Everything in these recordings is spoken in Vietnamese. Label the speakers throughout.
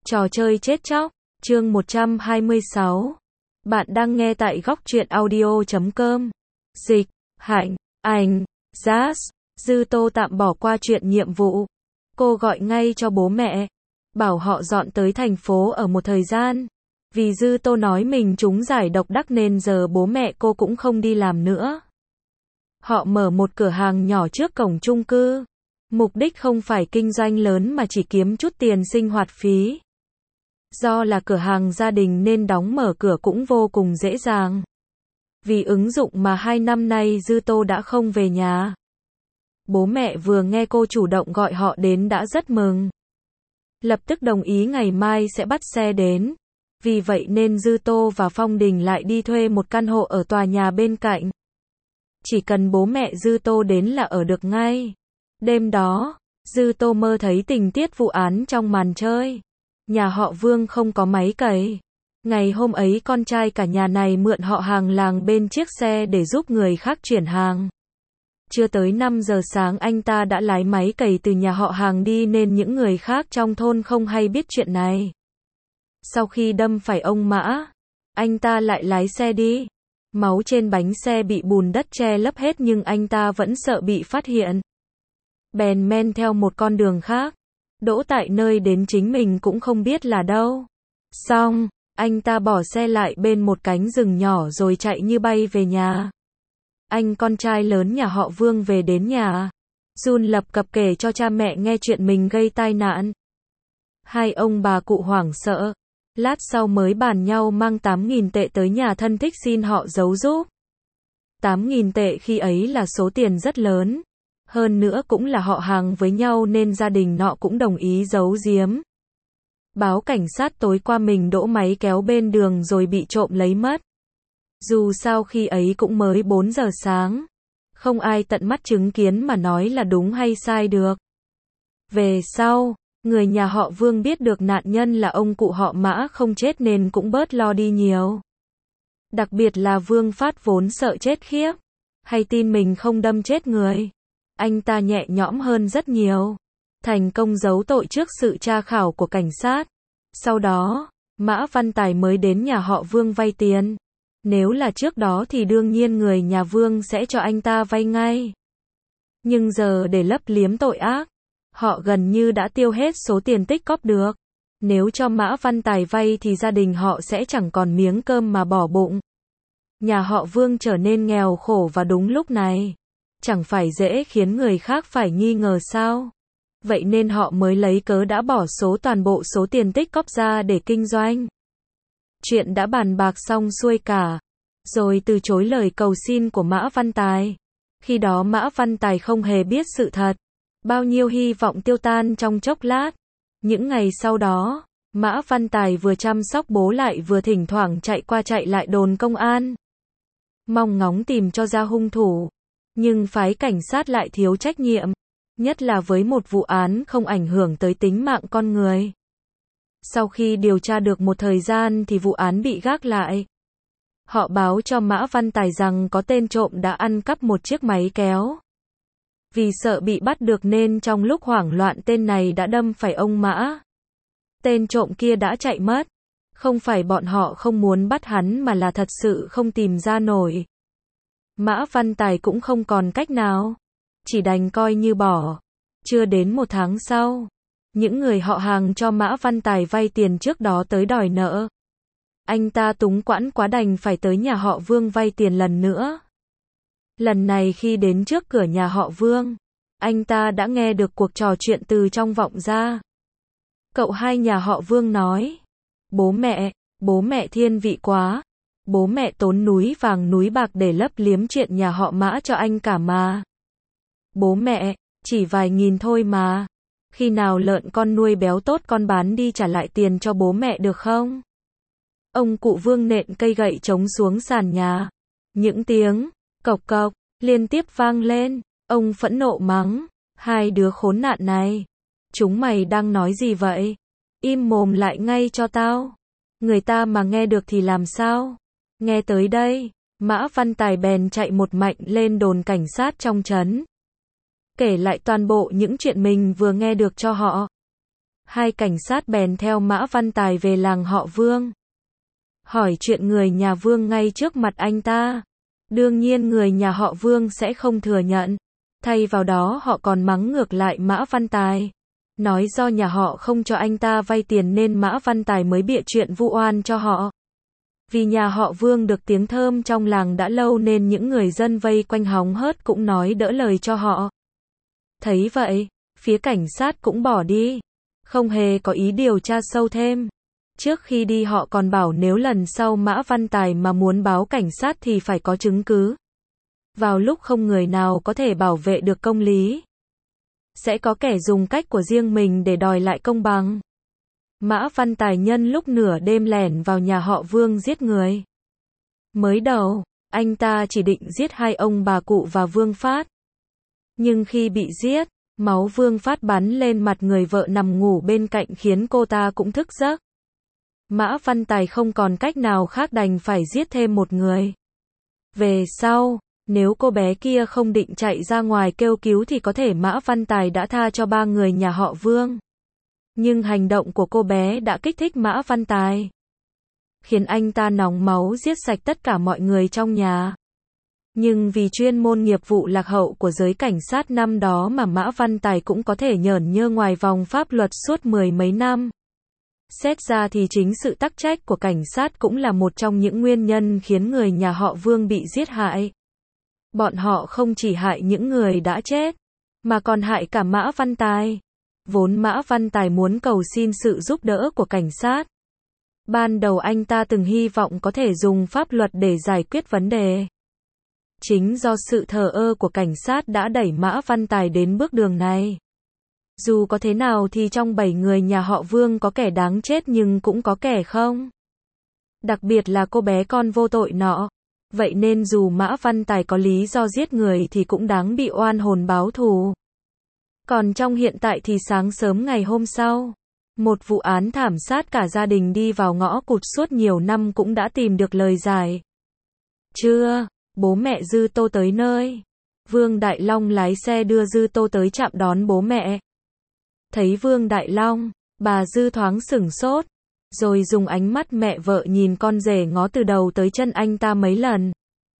Speaker 1: Trò chơi chết chóc, chương 126. Bạn đang nghe tại góc truyện audio.com. Dịch, Hạnh, Ảnh, Jazz, Dư Tô tạm bỏ qua chuyện nhiệm vụ. Cô gọi ngay cho bố mẹ, bảo họ dọn tới thành phố ở một thời gian. Vì Dư Tô nói mình trúng giải độc đắc nên giờ bố mẹ cô cũng không đi làm nữa. Họ mở một cửa hàng nhỏ trước cổng chung cư. Mục đích không phải kinh doanh lớn mà chỉ kiếm chút tiền sinh hoạt phí. Do là cửa hàng gia đình nên đóng mở cửa cũng vô cùng dễ dàng. Vì ứng dụng mà 2 năm nay Dư Tô đã không về nhà. Bố mẹ vừa nghe cô chủ động gọi họ đến đã rất mừng. Lập tức đồng ý ngày mai sẽ bắt xe đến. Vì vậy nên Dư Tô và Phong Đình lại đi thuê một căn hộ ở tòa nhà bên cạnh. Chỉ cần bố mẹ Dư Tô đến là ở được ngay. Đêm đó, Dư Tô mơ thấy tình tiết vụ án trong màn chơi. Nhà họ Vương không có máy cày. Ngày hôm ấy con trai cả nhà này mượn họ hàng làng bên chiếc xe để giúp người khác chuyển hàng. Chưa tới 5 giờ sáng anh ta đã lái máy cày từ nhà họ hàng đi nên những người khác trong thôn không hay biết chuyện này. Sau khi đâm phải ông Mã, anh ta lại lái xe đi. Máu trên bánh xe bị bùn đất che lấp hết nhưng anh ta vẫn sợ bị phát hiện. Bèn men theo một con đường khác, đỗ tại nơi đến chính mình cũng không biết là đâu. Xong, anh ta bỏ xe lại bên một cánh rừng nhỏ rồi chạy như bay về nhà. Anh con trai lớn nhà họ Vương về đến nhà, run lập cập kể cho cha mẹ nghe chuyện mình gây tai nạn. Hai ông bà cụ hoảng sợ, lát sau mới bàn nhau mang 8.000 tệ tới nhà thân thích xin họ giấu giúp. 8.000 tệ khi ấy là số tiền rất lớn. Hơn nữa cũng là họ hàng với nhau nên gia đình nọ cũng đồng ý giấu giếm. Báo cảnh sát tối qua mình đỗ máy kéo bên đường rồi bị trộm lấy mất. Dù sao khi ấy cũng mới 4 giờ sáng. Không ai tận mắt chứng kiến mà nói là đúng hay sai được. Về sau, người nhà họ Vương biết được nạn nhân là ông cụ họ Mã không chết nên cũng bớt lo đi nhiều. Đặc biệt là Vương Phát vốn sợ chết khiếp. Hay tin mình không đâm chết người. Anh ta nhẹ nhõm hơn rất nhiều. Thành công giấu tội trước sự tra khảo của cảnh sát. Sau đó, Mã Văn Tài mới đến nhà họ Vương vay tiền. Nếu là trước đó thì đương nhiên người nhà Vương sẽ cho anh ta vay ngay. Nhưng giờ để lấp liếm tội ác, họ gần như đã tiêu hết số tiền tích cóp được. Nếu cho Mã Văn Tài vay thì gia đình họ sẽ chẳng còn miếng cơm mà bỏ bụng. Nhà họ Vương trở nên nghèo khổ vào đúng lúc này. Chẳng phải dễ khiến người khác phải nghi ngờ sao? Vậy nên họ mới lấy cớ đã bỏ toàn bộ số tiền tích cóp ra để kinh doanh. Chuyện đã bàn bạc xong xuôi cả, rồi từ chối lời cầu xin của Mã Văn Tài. Khi đó Mã Văn Tài không hề biết sự thật. Bao nhiêu hy vọng tiêu tan trong chốc lát. Những ngày sau đó, Mã Văn Tài vừa chăm sóc bố lại vừa thỉnh thoảng chạy qua chạy lại đồn công an. Mong ngóng tìm cho ra hung thủ. Nhưng phái cảnh sát lại thiếu trách nhiệm, nhất là với một vụ án không ảnh hưởng tới tính mạng con người. Sau khi điều tra được một thời gian thì vụ án bị gác lại. Họ báo cho Mã Văn Tài rằng có tên trộm đã ăn cắp một chiếc máy kéo. Vì sợ bị bắt được nên trong lúc hoảng loạn tên này đã đâm phải ông Mã. Tên trộm kia đã chạy mất. Không phải bọn họ không muốn bắt hắn mà là thật sự không tìm ra nổi. Mã Văn Tài cũng không còn cách nào. Chỉ đành coi như bỏ. Chưa đến 1 tháng sau, những người họ hàng cho Mã Văn Tài vay tiền trước đó tới đòi nợ. Anh ta túng quẫn quá đành phải tới nhà họ Vương vay tiền lần nữa. Lần này khi đến trước cửa nhà họ Vương, anh ta đã nghe được cuộc trò chuyện từ trong vọng ra. Cậu hai nhà họ Vương nói: Bố mẹ thiên vị quá. Bố mẹ tốn núi vàng núi bạc để lấp liếm chuyện nhà họ Mã cho anh cả mà. Bố mẹ, chỉ vài nghìn thôi mà. Khi nào lợn con nuôi béo tốt con bán đi trả lại tiền cho bố mẹ được không? Ông cụ Vương nện cây gậy trống xuống sàn nhà. Những tiếng cộc cộc liên tiếp vang lên. Ông phẫn nộ mắng: hai đứa khốn nạn này. Chúng mày đang nói gì vậy? Im mồm lại ngay cho tao. Người ta mà nghe được thì làm sao? Nghe tới đây, Mã Văn Tài bèn chạy một mạch lên đồn cảnh sát trong trấn. Kể lại toàn bộ những chuyện mình vừa nghe được cho họ. Hai cảnh sát bèn theo Mã Văn Tài về làng họ Vương. Hỏi chuyện người nhà Vương ngay trước mặt anh ta. Đương nhiên người nhà họ Vương sẽ không thừa nhận. Thay vào đó họ còn mắng ngược lại Mã Văn Tài. Nói do nhà họ không cho anh ta vay tiền nên Mã Văn Tài mới bịa chuyện vu oan cho họ. Vì nhà họ Vương được tiếng thơm trong làng đã lâu nên những người dân vây quanh hóng hớt cũng nói đỡ lời cho họ. Thấy vậy, phía cảnh sát cũng bỏ đi. Không hề có ý điều tra sâu thêm. Trước khi đi họ còn bảo nếu lần sau Mã Văn Tài mà muốn báo cảnh sát thì phải có chứng cứ. Vào lúc không người nào có thể bảo vệ được công lý, sẽ có kẻ dùng cách của riêng mình để đòi lại công bằng. Mã Văn Tài nhân lúc nửa đêm lẻn vào nhà họ Vương giết người. Mới đầu, anh ta chỉ định giết hai ông bà cụ và Vương Phát. Nhưng khi bị giết, máu Vương Phát bắn lên mặt người vợ nằm ngủ bên cạnh khiến cô ta cũng thức giấc. Mã Văn Tài không còn cách nào khác đành phải giết thêm một người. Về sau, nếu cô bé kia không định chạy ra ngoài kêu cứu thì có thể Mã Văn Tài đã tha cho ba người nhà họ Vương. Nhưng hành động của cô bé đã kích thích Mã Văn Tài, khiến anh ta nóng máu giết sạch tất cả mọi người trong nhà. Nhưng vì chuyên môn nghiệp vụ lạc hậu của giới cảnh sát năm đó mà Mã Văn Tài cũng có thể nhởn nhơ ngoài vòng pháp luật suốt mười mấy năm. Xét ra thì chính sự tắc trách của cảnh sát cũng là một trong những nguyên nhân khiến người nhà họ Vương bị giết hại. Bọn họ không chỉ hại những người đã chết, mà còn hại cả Mã Văn Tài. Vốn Mã Văn Tài muốn cầu xin sự giúp đỡ của cảnh sát. Ban đầu anh ta từng hy vọng có thể dùng pháp luật để giải quyết vấn đề. Chính do sự thờ ơ của cảnh sát đã đẩy Mã Văn Tài đến bước đường này. Dù có thế nào thì trong 7 người nhà họ Vương có kẻ đáng chết nhưng cũng có kẻ không. Đặc biệt là cô bé con vô tội nọ. Vậy nên dù Mã Văn Tài có lý do giết người thì cũng đáng bị oan hồn báo thù. Còn trong hiện tại thì sáng sớm ngày hôm sau, một vụ án thảm sát cả gia đình đi vào ngõ cụt suốt nhiều năm cũng đã tìm được lời giải. Trưa, bố mẹ Dư Tô tới nơi. Vương Đại Long lái xe đưa Dư Tô tới trạm đón bố mẹ. Thấy Vương Đại Long, bà Dư thoáng sửng sốt, rồi dùng ánh mắt mẹ vợ nhìn con rể ngó từ đầu tới chân anh ta mấy lần.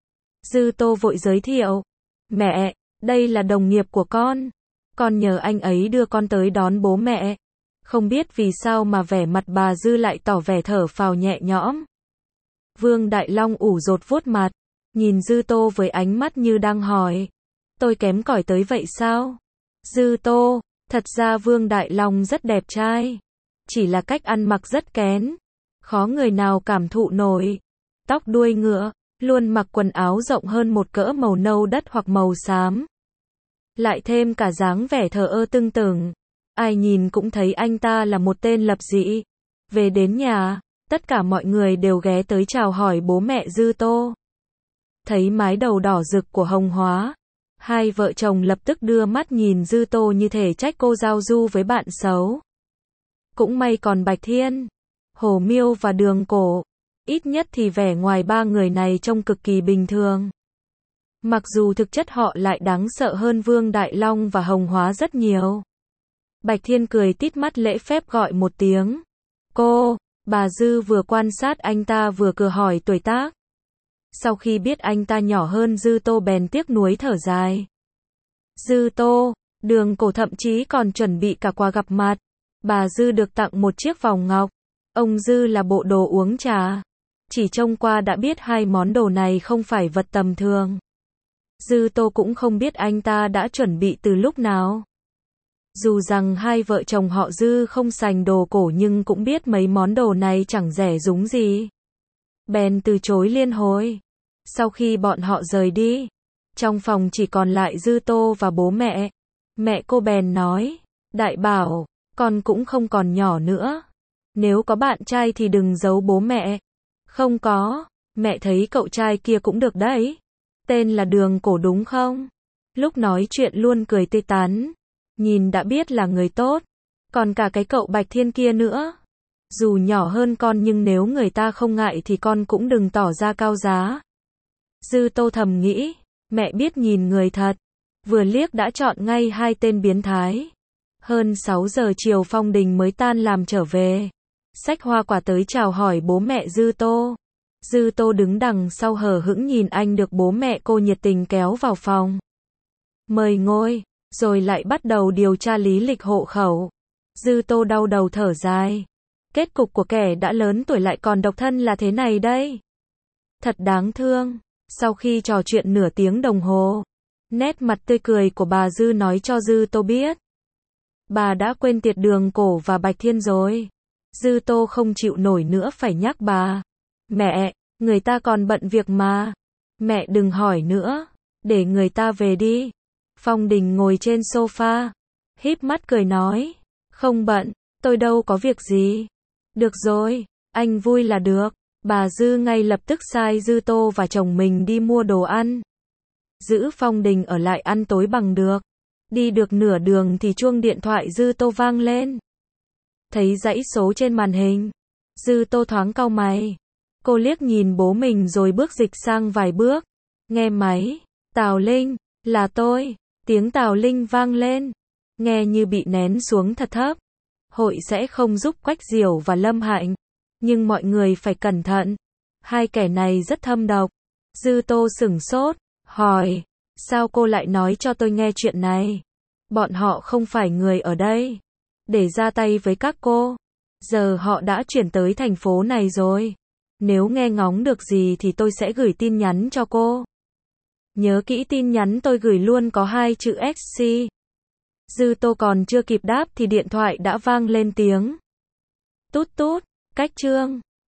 Speaker 1: Dư Tô vội giới thiệu. Mẹ, đây là đồng nghiệp của con nhờ anh ấy đưa con tới đón bố mẹ. Không biết vì sao mà vẻ mặt bà Dư lại tỏ vẻ thở phào nhẹ nhõm. Vương Đại Long ủ rột vuốt mặt, nhìn Dư Tô với ánh mắt như đang hỏi. Tôi kém cỏi tới vậy sao? Dư Tô, thật ra Vương Đại Long rất đẹp trai. Chỉ là cách ăn mặc rất kén. Khó người nào cảm thụ nổi. Tóc đuôi ngựa, luôn mặc quần áo rộng hơn một cỡ màu nâu đất hoặc màu xám. Lại thêm cả dáng vẻ thờ ơ tưng tửng. Ai nhìn cũng thấy anh ta là một tên lập dị. Về đến nhà, tất cả mọi người đều ghé tới chào hỏi bố mẹ Dư Tô. Thấy mái đầu đỏ rực của Hồng Hóa, hai vợ chồng lập tức đưa mắt nhìn Dư Tô như thể trách cô giao du với bạn xấu. Cũng may còn Bạch Thiên, Hồ Miêu và Đường Cổ. Ít nhất thì vẻ ngoài ba người này trông cực kỳ bình thường. Mặc dù thực chất họ lại đáng sợ hơn Vương Đại Long và Hồng Hóa rất nhiều. Bạch Thiên cười tít mắt lễ phép gọi một tiếng. Cô, bà Dư vừa quan sát anh ta vừa cười hỏi tuổi tác. Sau khi biết anh ta nhỏ hơn Dư Tô bèn tiếc nuối thở dài. Dư Tô, Đường Cổ thậm chí còn chuẩn bị cả quà gặp mặt. Bà Dư được tặng một chiếc vòng ngọc. Ông Dư là bộ đồ uống trà. Chỉ trông qua đã biết hai món đồ này không phải vật tầm thường. Dư Tô cũng không biết anh ta đã chuẩn bị từ lúc nào. Dù rằng hai vợ chồng họ Dư không sành đồ cổ nhưng cũng biết mấy món đồ này chẳng rẻ rúng gì. Bèn từ chối liên hồi. Sau khi bọn họ rời đi, trong phòng chỉ còn lại Dư Tô và bố mẹ. Mẹ cô bèn nói, Đại Bảo, con cũng không còn nhỏ nữa. Nếu có bạn trai thì đừng giấu bố mẹ. Không có, mẹ thấy cậu trai kia cũng được đấy. Tên là Đường Cổ đúng không? Lúc nói chuyện luôn cười tươi tắn. Nhìn đã biết là người tốt. Còn cả cái cậu Bạch Thiên kia nữa. Dù nhỏ hơn con nhưng nếu người ta không ngại thì con cũng đừng tỏ ra cao giá. Dư Tô thầm nghĩ, mẹ biết nhìn người thật. Vừa liếc đã chọn ngay hai tên biến thái. Hơn 6 giờ chiều Phong Đình mới tan làm trở về. Xách hoa quả tới chào hỏi bố mẹ Dư Tô. Dư Tô đứng đằng sau hờ hững nhìn anh được bố mẹ cô nhiệt tình kéo vào phòng. Mời ngồi, rồi lại bắt đầu điều tra lý lịch hộ khẩu. Dư Tô đau đầu thở dài. Kết cục của kẻ đã lớn tuổi lại còn độc thân là thế này đây. Thật đáng thương. Sau khi trò chuyện nửa tiếng đồng hồ, nét mặt tươi cười của bà Dư nói cho Dư Tô biết. Bà đã quên tiệt Đường Cổ và Bạch Thiên rồi. Dư Tô không chịu nổi nữa phải nhắc bà. Mẹ, người ta còn bận việc mà. Mẹ đừng hỏi nữa, để người ta về đi. Phong Đình ngồi trên sofa, híp mắt cười nói. Không bận, tôi đâu có việc gì. Được rồi, anh vui là được. Bà Dư ngay lập tức sai Dư Tô và chồng mình đi mua đồ ăn. Giữ Phong Đình ở lại ăn tối bằng được. Đi được nửa đường thì chuông điện thoại Dư Tô vang lên. Thấy dãy số trên màn hình, Dư Tô thoáng cau mày. Cô liếc nhìn bố mình rồi bước dịch sang vài bước. Nghe máy, Tào Linh, là tôi. Tiếng Tào Linh vang lên, nghe như bị nén xuống thật thấp. Hội sẽ không giúp Quách Diểu và Lâm Hạnh, nhưng mọi người phải cẩn thận. Hai kẻ này rất thâm độc. Dư Tô sửng sốt, hỏi, sao cô lại nói cho tôi nghe chuyện này? Bọn họ không phải người ở đây để ra tay với các cô. Giờ họ đã chuyển tới thành phố này rồi. Nếu nghe ngóng được gì thì tôi sẽ gửi tin nhắn cho cô. Nhớ kỹ tin nhắn tôi gửi luôn có 2 chữ XC. Dư Tô còn chưa kịp đáp thì điện thoại đã vang lên tiếng. Tút tút, Cách Trương.